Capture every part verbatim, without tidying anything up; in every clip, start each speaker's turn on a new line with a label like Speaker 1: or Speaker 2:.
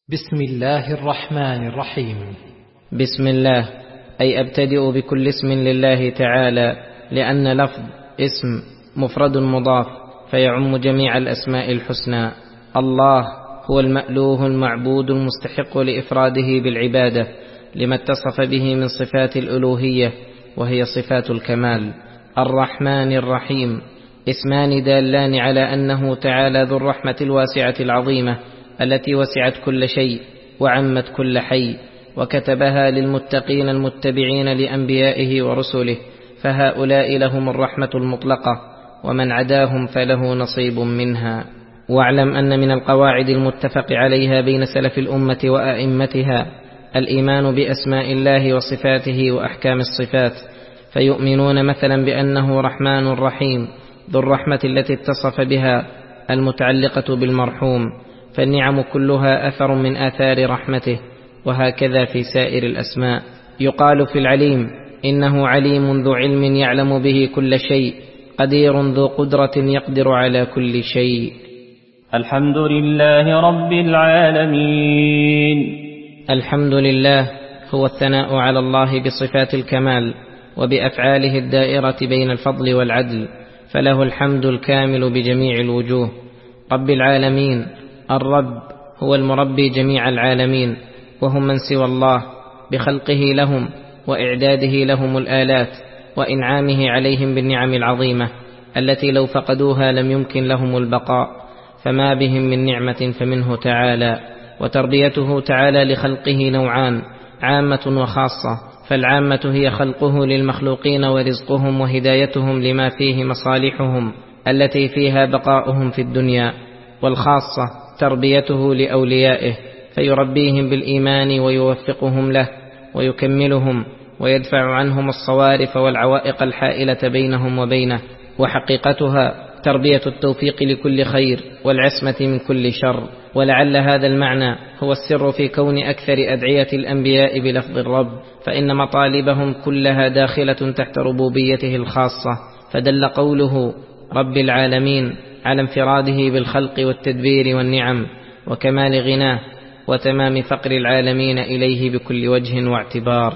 Speaker 1: بسم الله الرحمن الرحيم.
Speaker 2: بسم الله أي أبتدئ بكل اسم لله تعالى، لأن لفظ اسم مفرد مضاف فيعم جميع الأسماء الحسنى. الله هو المألوه المعبود المستحق لإفراده بالعبادة لما اتصف به من صفات الألوهية وهي صفات الكمال. الرحمن الرحيم اسمان دالان على أنه تعالى ذو الرحمة الواسعة العظيمة التي وسعت كل شيء وعمت كل حي، وكتبها للمتقين المتبعين لأنبيائه ورسله، فهؤلاء لهم الرحمة المطلقة، ومن عداهم فله نصيب منها. واعلم أن من القواعد المتفق عليها بين سلف الأمة وأئمتها الإيمان بأسماء الله وصفاته وأحكام الصفات، فيؤمنون مثلا بأنه رحمن رحيم ذو الرحمة التي اتصف بها المتعلقة بالمرحوم، فالنعم كلها أثر من آثار رحمته، وهكذا في سائر الأسماء. يقال في العليم إنه عليم ذو علم يعلم به كل شيء، قدير ذو قدرة يقدر على كل شيء.
Speaker 3: الحمد لله رب العالمين.
Speaker 2: الحمد لله هو الثناء على الله بصفات الكمال وبأفعاله الدائرة بين الفضل والعدل، فله الحمد الكامل بجميع الوجوه. رب العالمين الرب هو المربي جميع العالمين، وهم من سوى الله بخلقه لهم وإعداده لهم الآلات وإنعامه عليهم بالنعم العظيمة التي لو فقدوها لم يمكن لهم البقاء، فما بهم من نعمة فمنه تعالى. وتربيته تعالى لخلقه نوعان، عامة وخاصة، فالعامة هي خلقه للمخلوقين ورزقهم وهدايتهم لما فيه مصالحهم التي فيها بقاؤهم في الدنيا، والخاصة تربيته لأوليائه فيربيهم بالإيمان ويوفقهم له ويكملهم ويدفع عنهم الصوارف والعوائق الحائلة بينهم وبينه، وحقيقتها تربية التوفيق لكل خير والعصمة من كل شر. ولعل هذا المعنى هو السر في كون أكثر أدعية الأنبياء بلفظ الرب، فإن مطالبهم كلها داخلة تحت ربوبيته الخاصة، فدل قوله رب العالمين على انفراده بالخلق والتدبير والنعم وكمال غناه وتمام فقر العالمين إليه بكل وجه واعتبار.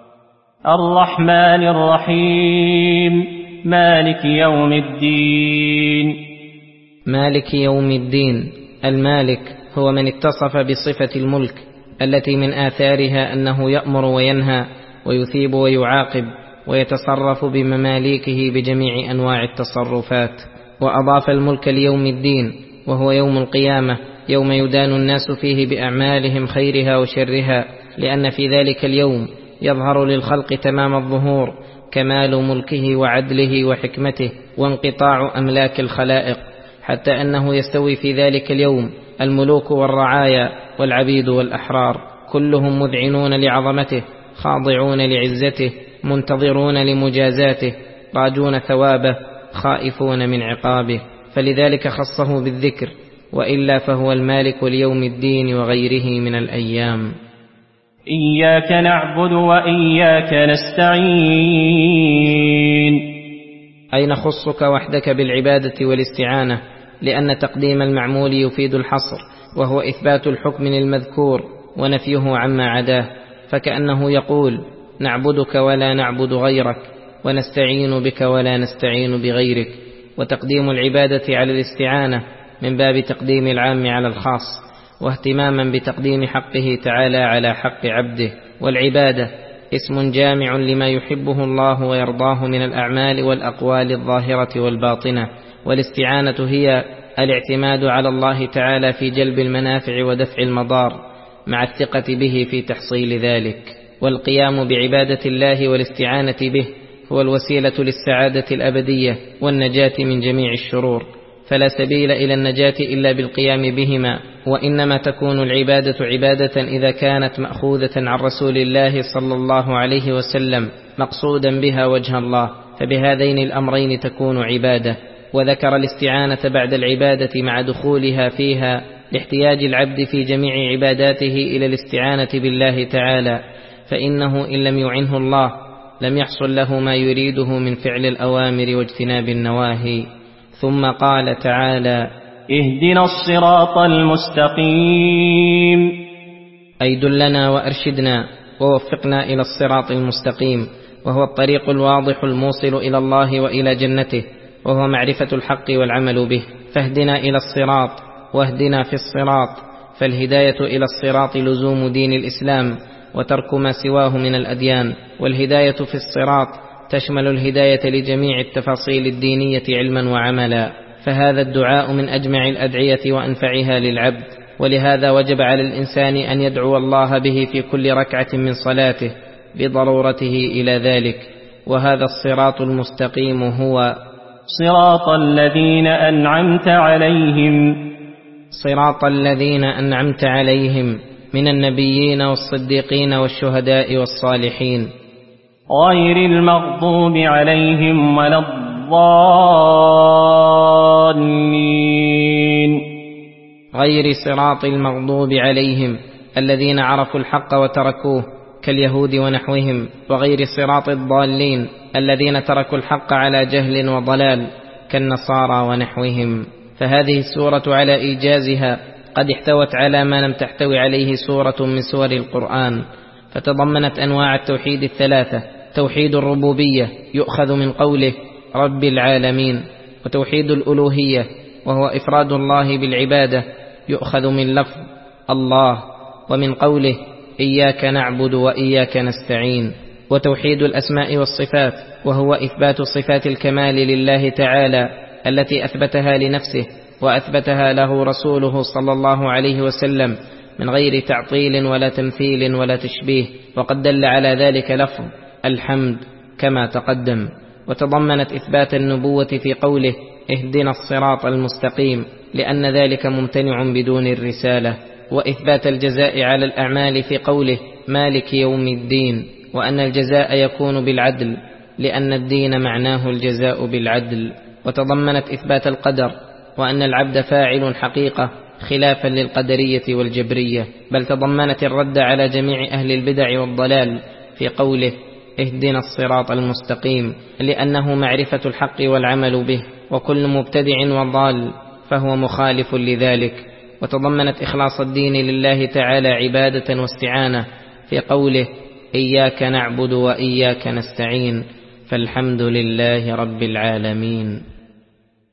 Speaker 3: الرحمن الرحيم مالك يوم الدين.
Speaker 2: مالك يوم الدين، المالك هو من اتصف بصفة الملك التي من آثارها أنه يأمر وينهى ويثيب ويعاقب ويتصرف بمماليكه بجميع أنواع التصرفات، وأضاف الملك ليوم الدين وهو يوم القيامة، يوم يدان الناس فيه بأعمالهم خيرها وشرها، لأن في ذلك اليوم يظهر للخلق تمام الظهور كمال ملكه وعدله وحكمته وانقطاع أملاك الخلائق، حتى أنه يستوي في ذلك اليوم الملوك والرعايا والعبيد والأحرار، كلهم مذعنون لعظمته، خاضعون لعزته، منتظرون لمجازاته، راجون ثوابه، خائفون من عقابه، فلذلك خصه بالذكر، وإلا فهو المالك ليوم الدين وغيره من الأيام.
Speaker 3: إياك نعبد وإياك نستعين،
Speaker 2: أي نخصك وحدك بالعبادة والاستعانة، لأن تقديم المعمول يفيد الحصر، وهو إثبات الحكم للمذكور ونفيه عما عداه، فكأنه يقول نعبدك ولا نعبد غيرك، ونستعين بك ولا نستعين بغيرك. وتقديم العبادة على الاستعانة من باب تقديم العام على الخاص، واهتماما بتقديم حقه تعالى على حق عبده. والعبادة اسم جامع لما يحبه الله ويرضاه من الأعمال والأقوال الظاهرة والباطنة، والاستعانة هي الاعتماد على الله تعالى في جلب المنافع ودفع المضار مع الثقة به في تحصيل ذلك. والقيام بعبادة الله والاستعانة به هو الوسيلة للسعادة الأبدية والنجاة من جميع الشرور، فلا سبيل إلى النجاة إلا بالقيام بهما، وإنما تكون العبادة عبادة إذا كانت مأخوذة عن رسول الله صلى الله عليه وسلم مقصودا بها وجه الله، فبهذين الأمرين تكون عبادة. وذكر الاستعانة بعد العبادة مع دخولها فيها لاحتياج العبد في جميع عباداته إلى الاستعانة بالله تعالى، فإنه إن لم يعنه الله لم يحصل له ما يريده من فعل الأوامر واجتناب النواهي. ثم قال تعالى
Speaker 3: اهدنا الصراط المستقيم،
Speaker 2: أي دلنا وأرشدنا ووفقنا إلى الصراط المستقيم، وهو الطريق الواضح الموصل إلى الله وإلى جنته، وهو معرفة الحق والعمل به. فاهدنا إلى الصراط واهدنا في الصراط، فالهداية إلى الصراط لزوم دين الإسلام وترك ما سواه من الأديان، والهداية في الصراط تشمل الهداية لجميع التفاصيل الدينية علما وعملا. فهذا الدعاء من أجمع الأدعية وأنفعها للعبد، ولهذا وجب على الإنسان أن يدعو الله به في كل ركعة من صلاته بضرورته إلى ذلك. وهذا الصراط المستقيم هو
Speaker 3: صراط الذين أنعمت عليهم
Speaker 2: صراط الذين أنعمت عليهم من النبيين والصديقين والشهداء والصالحين،
Speaker 3: غير المغضوب عليهم ولا الضالين.
Speaker 2: غير صراط المغضوب عليهم الذين عرفوا الحق وتركوه كاليهود ونحوهم، وغير صراط الضالين الذين تركوا الحق على جهل وضلال كالنصارى ونحوهم. فهذه السورة على إيجازها قد احتوت على ما لم تحتوي عليه سورة من سور القرآن، فتضمنت أنواع التوحيد الثلاثة: توحيد الربوبية يؤخذ من قوله رب العالمين، وتوحيد الألوهية وهو إفراد الله بالعبادة يؤخذ من لفظ الله ومن قوله إياك نعبد وإياك نستعين، وتوحيد الأسماء والصفات وهو إثبات صفات الكمال لله تعالى التي أثبتها لنفسه وأثبتها له رسوله صلى الله عليه وسلم من غير تعطيل ولا تمثيل ولا تشبيه، وقد دل على ذلك لفظ الحمد كما تقدم. وتضمنت إثبات النبوة في قوله اهدنا الصراط المستقيم، لأن ذلك ممتنع بدون الرسالة، وإثبات الجزاء على الأعمال في قوله مالك يوم الدين، وأن الجزاء يكون بالعدل لأن الدين معناه الجزاء بالعدل. وتضمنت إثبات القدر، وأن العبد فاعل حقيقة خلافا للقدرية والجبرية، بل تضمنت الرد على جميع أهل البدع والضلال في قوله اهدنا الصراط المستقيم، لأنه معرفة الحق والعمل به، وكل مبتدع وضال فهو مخالف لذلك. وتضمنت إخلاص الدين لله تعالى عبادة واستعانة في قوله إياك نعبد وإياك نستعين، فالحمد لله رب العالمين.